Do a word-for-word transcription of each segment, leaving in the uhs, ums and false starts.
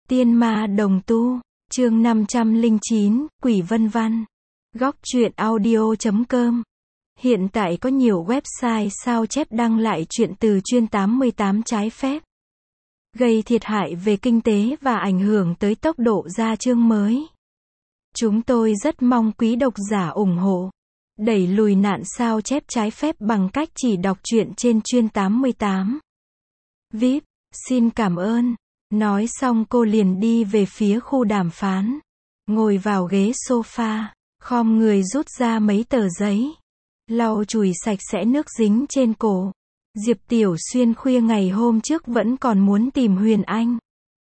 Tiên ma đồng tu, chương năm trăm lẻ chín, Quỷ Vân Văn. Góc truyện audio chấm com. Hiện tại có nhiều website sao chép đăng lại truyện từ chuyên tám mươi tám trái phép, gây thiệt hại về kinh tế và ảnh hưởng tới tốc độ ra chương mới. Chúng tôi rất mong quý độc giả ủng hộ, đẩy lùi nạn sao chép trái phép bằng cách chỉ đọc truyện trên chuyên tám mươi tám. vê i pê, xin cảm ơn. Nói xong cô liền đi về phía khu đàm phán. Ngồi vào ghế sofa, khom người rút ra mấy tờ giấy, lau chùi sạch sẽ nước dính trên cổ. Diệp Tiểu Xuyên khuya ngày hôm trước vẫn còn muốn tìm Huyền Anh.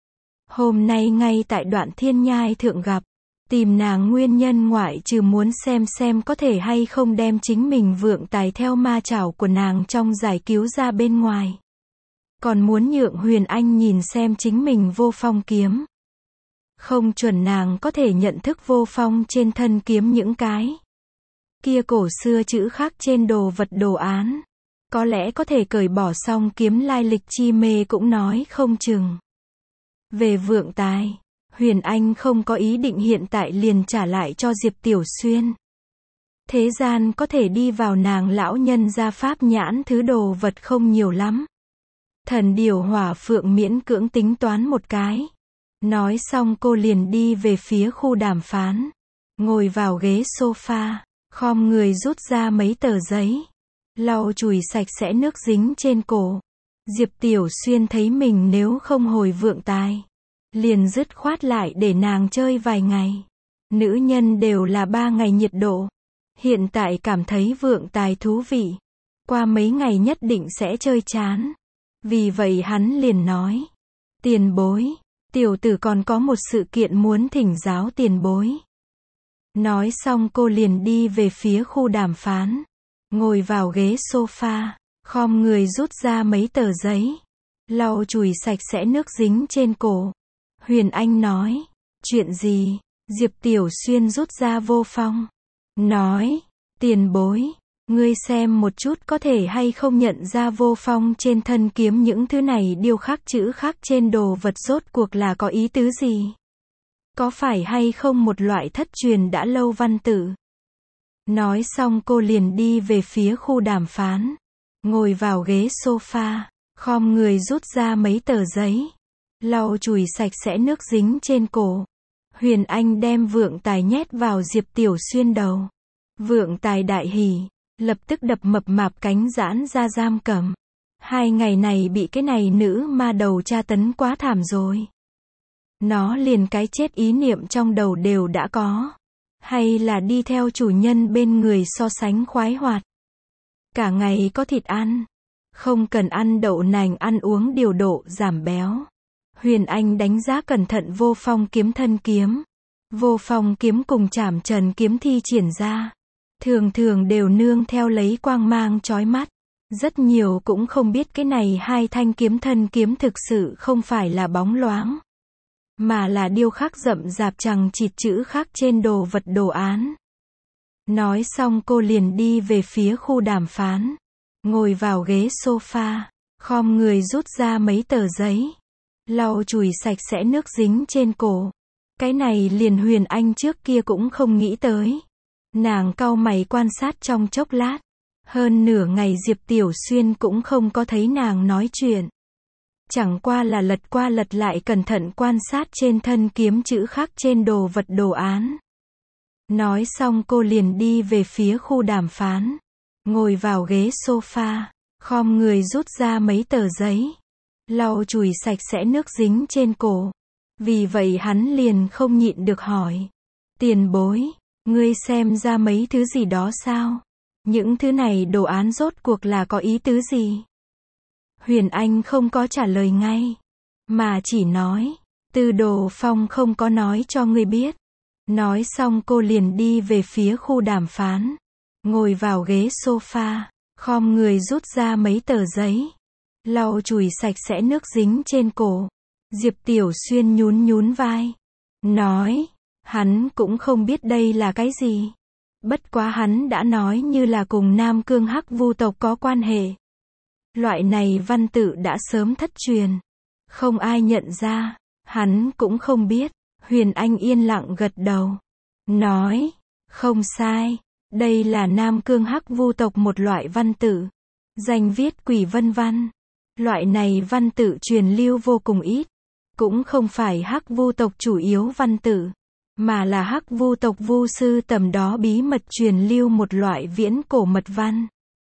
Hôm nay ngay tại đoạn Thiên Nhai Thượng gặp. Tìm nàng nguyên nhân ngoại trừ muốn xem xem có thể hay không đem chính mình vượng tài theo ma chảo của nàng trong giải cứu ra bên ngoài. Còn muốn nhượng Huyền Anh nhìn xem chính mình vô phong kiếm. Không chuẩn nàng có thể nhận thức vô phong trên thân kiếm những cái kia cổ xưa chữ khắc trên đồ vật đồ án. Có lẽ có thể cởi bỏ xong kiếm lai lịch chi mê cũng nói không chừng. Về vượng tài, Huyền Anh không có ý định hiện tại liền trả lại cho Diệp Tiểu Xuyên. Thế gian có thể đi vào nàng lão nhân gia pháp nhãn thứ đồ vật không nhiều lắm. Thần điều hỏa phượng miễn cưỡng tính toán một cái. Nói xong cô liền đi về phía khu đàm phán. Ngồi vào ghế sofa, khom người rút ra mấy tờ giấy, lau chùi sạch sẽ nước dính trên cổ. Diệp Tiểu Xuyên thấy mình nếu không hồi vượng tài, liền dứt khoát lại để nàng chơi vài ngày. Nữ nhân đều là ba ngày nhiệt độ. Hiện tại cảm thấy vượng tài thú vị, qua mấy ngày nhất định sẽ chơi chán. Vì vậy hắn liền nói, tiền bối, tiểu tử còn có một sự kiện muốn thỉnh giáo tiền bối. Nói xong cô liền đi về phía khu đàm phán. Ngồi vào ghế sofa, khom người rút ra mấy tờ giấy, lau chùi sạch sẽ nước dính trên cổ. Huyền Anh nói, chuyện gì? Diệp Tiểu Xuyên rút ra vô phong. Nói, tiền bối, ngươi xem một chút có thể hay không nhận ra vô phong trên thân kiếm những thứ này điêu khắc chữ khắc trên đồ vật rốt cuộc là có ý tứ gì? Có phải hay không một loại thất truyền đã lâu văn tự? Nói xong cô liền đi về phía khu đàm phán. Ngồi vào ghế sofa, khom người rút ra mấy tờ giấy, lau chùi sạch sẽ nước dính trên cổ. Huyền Anh đem vượng tài nhét vào Diệp Tiểu Xuyên đầu. Vượng tài đại hỉ, lập tức đập mập mạp cánh giãn ra giam cầm. Hai ngày này bị cái này nữ ma đầu tra tấn quá thảm rồi. Nó liền cái chết ý niệm trong đầu đều đã có. Hay là đi theo chủ nhân bên người so sánh khoái hoạt. Cả ngày có thịt ăn. Không cần ăn đậu nành, ăn uống điều độ giảm béo. Huyền Anh đánh giá cẩn thận vô phong kiếm thân kiếm. Vô phong kiếm cùng trảm trần kiếm thi triển ra, thường thường đều nương theo lấy quang mang chói mắt. Rất nhiều cũng không biết cái này hai thanh kiếm thân kiếm thực sự không phải là bóng loáng, mà là điêu khắc rậm rạp chằng chịt chữ khắc trên đồ vật đồ án. Nói xong cô liền đi về phía khu đàm phán. Ngồi vào ghế sofa, khom người rút ra mấy tờ giấy, lau chùi sạch sẽ nước dính trên cổ. Cái này liền Huyền Anh trước kia cũng không nghĩ tới. Nàng cau mày quan sát trong chốc lát. Hơn nửa ngày Diệp Tiểu Xuyên cũng không có thấy nàng nói chuyện. Chẳng qua là lật qua lật lại cẩn thận quan sát trên thân kiếm chữ khắc trên đồ vật đồ án. Nói xong cô liền đi về phía khu đàm phán. Ngồi vào ghế sofa, khom người rút ra mấy tờ giấy, lau chùi sạch sẽ nước dính trên cổ. Vì vậy hắn liền không nhịn được hỏi, tiền bối, ngươi xem ra mấy thứ gì đó sao? Những thứ này đồ án rốt cuộc là có ý tứ gì? Huyền Anh không có trả lời ngay, mà chỉ nói, Tư Đồ Phong không có nói cho ngươi biết. Nói xong cô liền đi về phía khu đàm phán. Ngồi vào ghế sofa, khom người rút ra mấy tờ giấy, lau chùi sạch sẽ nước dính trên cổ. Diệp Tiểu Xuyên nhún nhún vai, nói, hắn cũng không biết đây là cái gì. Bất quá hắn đã nói như là cùng Nam Cương Hắc Vu tộc có quan hệ. Loại này văn tự đã sớm thất truyền, không ai nhận ra. Hắn cũng không biết. Huyền Anh yên lặng gật đầu. Nói, không sai. Đây là Nam Cương Hắc Vu tộc một loại văn tự. Danh viết Quỷ Vân Văn. Loại này văn tự truyền lưu vô cùng ít. Cũng không phải Hắc Vu tộc chủ yếu văn tự, mà là Hắc Vu tộc vu sư tầm đó bí mật truyền lưu một loại viễn cổ mật văn.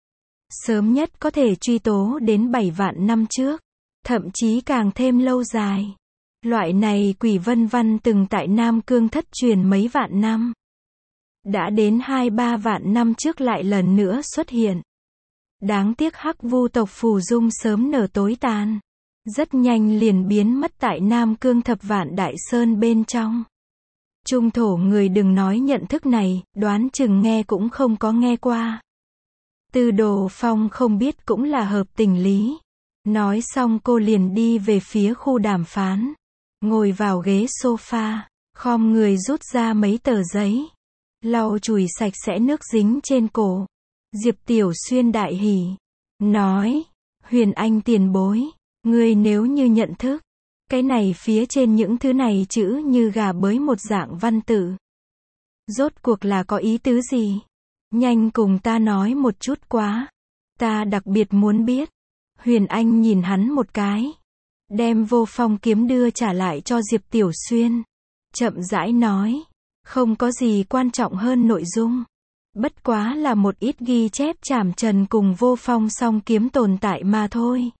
Sớm nhất có thể truy tố đến bảy vạn năm trước, thậm chí càng thêm lâu dài. Loại này Quỷ Vân Văn từng tại Nam Cương thất truyền mấy vạn năm. Đã đến hai ba vạn năm trước lại lần nữa xuất hiện. Đáng tiếc Hắc Vu tộc phù dung sớm nở tối tàn. Rất nhanh liền biến mất tại Nam Cương thập vạn đại sơn bên trong. Trung thổ người đừng nói nhận thức này, đoán chừng nghe cũng không có nghe qua. Tư Đồ Phong không biết cũng là hợp tình lý. Nói xong cô liền đi về phía khu đàm phán. Ngồi vào ghế sofa, khom người rút ra mấy tờ giấy. Lau chùi sạch sẽ nước dính trên cổ. Diệp Tiểu Xuyên đại hỉ. Nói, Huyền Anh tiền bối. Ngươi nếu như nhận thức, cái này phía trên những thứ này chữ như gà bới một dạng văn tự. Rốt cuộc là có ý tứ gì? Nhanh cùng ta nói một chút quá. Ta đặc biệt muốn biết. Huyền Anh nhìn hắn một cái. Đem vô phong kiếm đưa trả lại cho Diệp Tiểu Xuyên. Chậm rãi nói. Không có gì quan trọng hơn nội dung. Bất quá là một ít ghi chép trảm trần cùng vô phong song kiếm tồn tại mà thôi.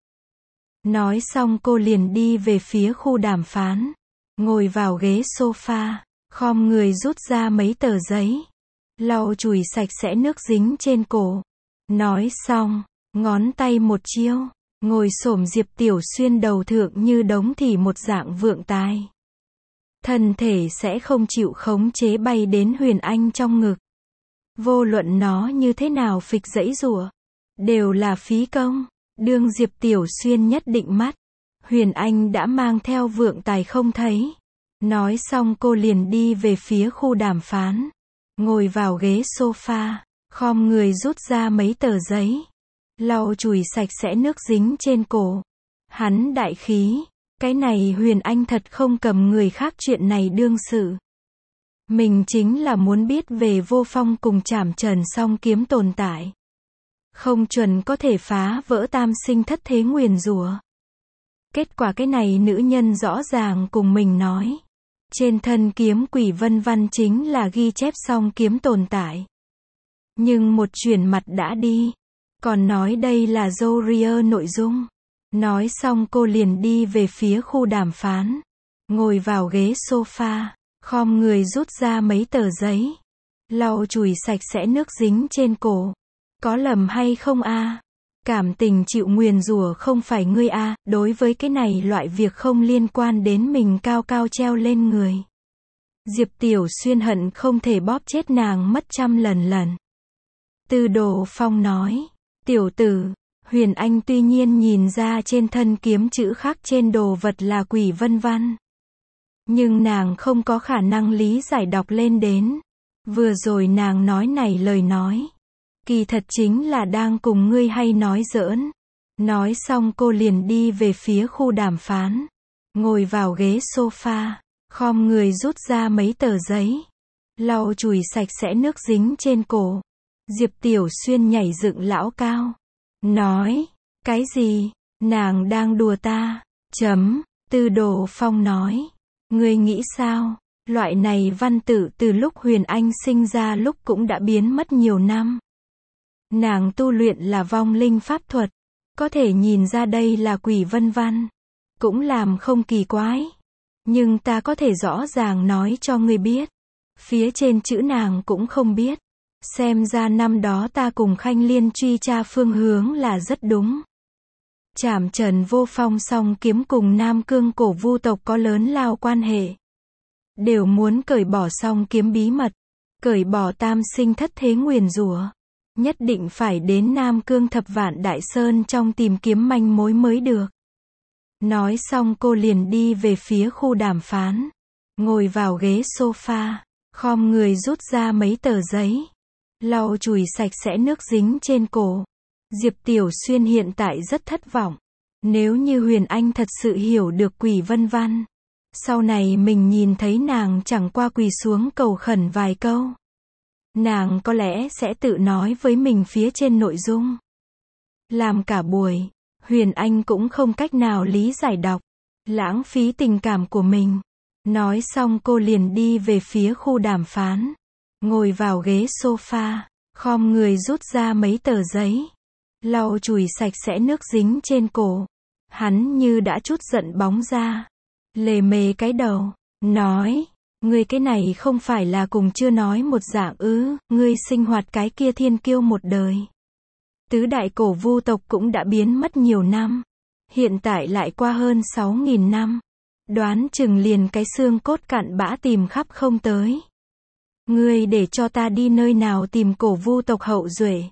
Nói xong cô liền đi về phía khu đàm phán. Ngồi vào ghế sofa, khom người rút ra mấy tờ giấy. Lau chùi sạch sẽ nước dính trên cổ. Nói xong, ngón tay một chiêu. Ngồi xổm Diệp Tiểu Xuyên đầu thượng như đống thì một dạng vượng tài. Thân thể sẽ không chịu khống chế bay đến Huyền Anh trong ngực. Vô luận nó như thế nào phịch giãy giụa, đều là phí công. Đương Diệp Tiểu Xuyên nhất định mắt, Huyền Anh đã mang theo vượng tài không thấy. Nói xong cô liền đi về phía khu đàm phán. Ngồi vào ghế sofa, khom người rút ra mấy tờ giấy. Lau chùi sạch sẽ nước dính trên cổ. Hắn đại khí, cái này Huyền Anh thật không cầm người khác chuyện này đương sự. Mình chính là muốn biết về vô phong cùng trảm trần song kiếm tồn tại. Không chuẩn có thể phá vỡ tam sinh thất thế nguyền rủa. Kết quả cái này nữ nhân rõ ràng cùng mình nói. Trên thân kiếm Quỷ Vân Văn chính là ghi chép song kiếm tồn tại. Nhưng một chuyển mặt đã đi. Còn nói đây là Zoria nội dung. Nói xong cô liền đi về phía khu đàm phán. Ngồi vào ghế sofa, khom người rút ra mấy tờ giấy. Lau chùi sạch sẽ nước dính trên cổ. Có lầm hay không a? À? Cảm tình chịu nguyền rủa không phải ngươi a, à, đối với cái này loại việc không liên quan đến mình cao cao treo lên người. Diệp Tiểu Xuyên hận không thể bóp chết nàng mất trăm lần lần. Tư Đồ Phong nói, tiểu tử, Huyền Anh tuy nhiên nhìn ra trên thân kiếm chữ khắc trên đồ vật là Quỷ Vân Văn. Nhưng nàng không có khả năng lý giải đọc lên đến. Vừa rồi nàng nói này lời nói. Kỳ thật chính là đang cùng ngươi hay nói giỡn. Nói xong cô liền đi về phía khu đàm phán. Ngồi vào ghế sofa, khom người rút ra mấy tờ giấy. Lau chùi sạch sẽ nước dính trên cổ. Diệp Tiểu Xuyên nhảy dựng lão cao. Nói, cái gì? Nàng đang đùa ta. Chấm, Tư Đồ Phong nói. Ngươi nghĩ sao? Loại này văn tự từ lúc Huyền Anh sinh ra lúc cũng đã biến mất nhiều năm. Nàng tu luyện là vong linh pháp thuật. Có thể nhìn ra đây là Quỷ Vân Văn. Cũng làm không kỳ quái. Nhưng ta có thể rõ ràng nói cho ngươi biết. Phía trên chữ nàng cũng không biết. Xem ra năm đó ta cùng Khanh Liên truy tra phương hướng là rất đúng. Trảm trần vô phong song kiếm cùng Nam Cương cổ vu tộc có lớn lao quan hệ. Đều muốn cởi bỏ song kiếm bí mật. Cởi bỏ tam sinh thất thế nguyền rủa. Nhất định phải đến Nam Cương thập vạn đại sơn trong tìm kiếm manh mối mới được. Nói xong cô liền đi về phía khu đàm phán. Ngồi vào ghế sofa, khom người rút ra mấy tờ giấy. Lau chùi sạch sẽ nước dính trên cổ. Diệp Tiểu Xuyên hiện tại rất thất vọng. Nếu như Huyền Anh thật sự hiểu được Quỷ Vân Văn, Sau này mình nhìn thấy nàng chẳng qua quỳ xuống cầu khẩn vài câu. Nàng có lẽ sẽ tự nói với mình phía trên nội dung. Làm cả buổi, Huyền Anh cũng không cách nào lý giải đọc, lãng phí tình cảm của mình. Nói xong cô liền đi về phía khu đàm phán. Ngồi vào ghế sofa, khom người rút ra mấy tờ giấy. Lau chùi sạch sẽ nước dính trên cổ. Hắn như đã trút giận bóng ra. Lề mề cái đầu, nói, ngươi cái này không phải là cùng chưa nói một dạng ư, ngươi sinh hoạt cái kia thiên kiêu một đời. Tứ đại cổ vu tộc cũng đã biến mất nhiều năm. Hiện tại lại qua hơn sáu nghìn năm. Đoán chừng liền cái xương cốt cặn bã tìm khắp không tới. Ngươi để cho ta đi nơi nào tìm cổ vu tộc hậu duệ.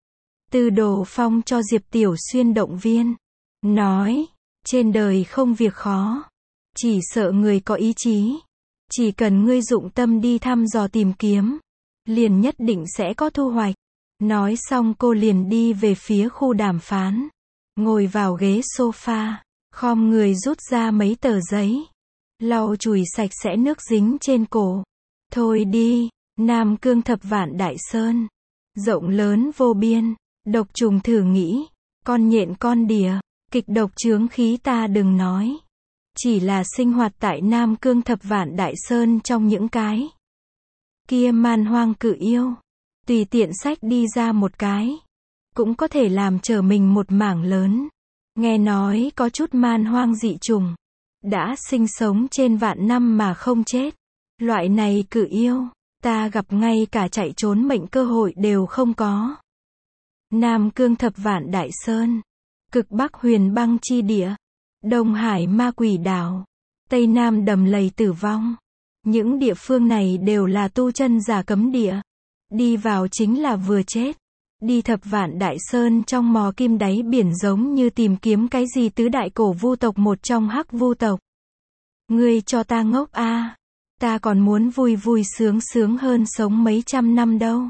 Từ Đồ Phong cho Diệp Tiểu Xuyên động viên. Nói, trên đời không việc khó. Chỉ sợ người có ý chí. Chỉ cần ngươi dụng tâm đi thăm dò tìm kiếm. Liền nhất định sẽ có thu hoạch. Nói xong cô liền đi về phía khu đàm phán. Ngồi vào ghế sofa. Khom người rút ra mấy tờ giấy. Lau chùi sạch sẽ nước dính trên cổ. Thôi đi, Nam Cương Thập Vạn Đại Sơn. Rộng lớn vô biên. Độc trùng thử nghĩ. Con nhện con đỉa. Kịch độc chướng khí ta đừng nói. Chỉ là sinh hoạt tại Nam Cương Thập Vạn Đại Sơn trong những cái kia man hoang cự yêu. Tùy tiện sách đi ra một cái. Cũng có thể làm trở mình một mảng lớn. Nghe nói có chút man hoang dị trùng. Đã sinh sống trên vạn năm mà không chết. Loại này cự yêu. Ta gặp ngay cả chạy trốn mệnh cơ hội đều không có. Nam Cương Thập Vạn Đại Sơn. Cực Bắc Huyền Băng Chi Địa. Đông Hải Ma Quỷ Đảo. Tây Nam Đầm Lầy Tử Vong. Những địa phương này đều là tu chân giả cấm địa. Đi vào chính là vừa chết. Đi Thập Vạn Đại Sơn trong mò kim đáy biển giống như tìm kiếm cái gì tứ đại cổ vu tộc một trong hắc vu tộc. Ngươi cho ta ngốc a, à. Ta còn muốn vui vui sướng sướng hơn sống mấy trăm năm đâu.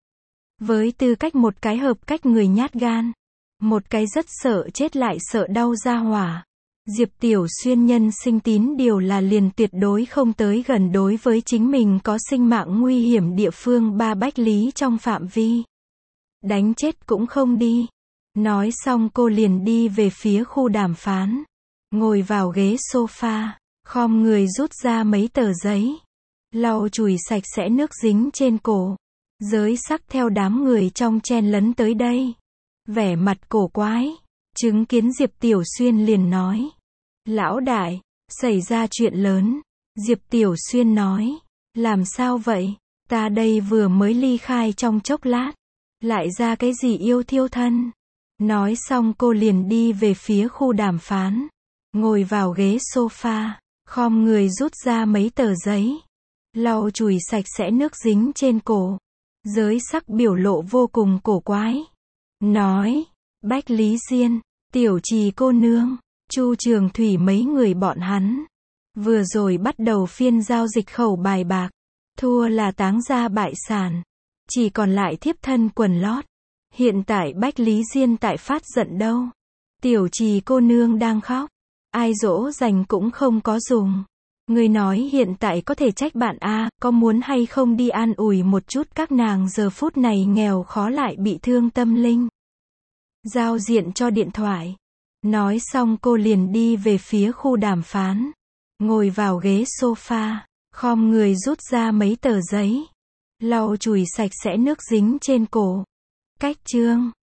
Với tư cách một cái hợp cách người nhát gan. Một cái rất sợ chết lại sợ đau ra hỏa. Diệp Tiểu Xuyên nhân sinh tín điều là liền tuyệt đối không tới gần đối với chính mình có sinh mạng nguy hiểm địa phương ba bách lý trong phạm vi. Đánh chết cũng không đi. Nói xong cô liền đi về phía khu đàm phán. Ngồi vào ghế sofa. Khom người rút ra mấy tờ giấy. Lau chùi sạch sẽ nước dính trên cổ. Giới sắc theo đám người trong chen lấn tới đây. Vẻ mặt cổ quái. Chứng kiến Diệp Tiểu Xuyên liền nói. Lão đại, xảy ra chuyện lớn. Diệp Tiểu Xuyên nói. Làm sao vậy? Ta đây vừa mới ly khai trong chốc lát. Lại ra cái gì yêu thiêu thân? Nói xong cô liền đi về phía khu đàm phán. Ngồi vào ghế sofa. Khom người rút ra mấy tờ giấy. Lau chùi sạch sẽ nước dính trên cổ. Giới sắc biểu lộ vô cùng cổ quái. Nói. Bách Lý Diên, Tiểu Trì cô nương, Chu Trường Thủy mấy người bọn hắn. Vừa rồi bắt đầu phiên giao dịch khẩu bài bạc. Thua là táng ra bại sản. Chỉ còn lại thiếp thân quần lót. Hiện tại Bách Lý Diên tại phát giận đâu. Tiểu Trì cô nương đang khóc. Ai dỗ dành cũng không có dùng. Người nói hiện tại có thể trách bạn a, à, có muốn hay không đi an ủi một chút các nàng giờ phút này nghèo khó lại bị thương tâm linh. Giao diện cho điện thoại. Nói xong cô liền đi về phía khu đàm phán. Ngồi vào ghế sofa. Khom người rút ra mấy tờ giấy. Lau chùi sạch sẽ nước dính trên cổ. Cách chương.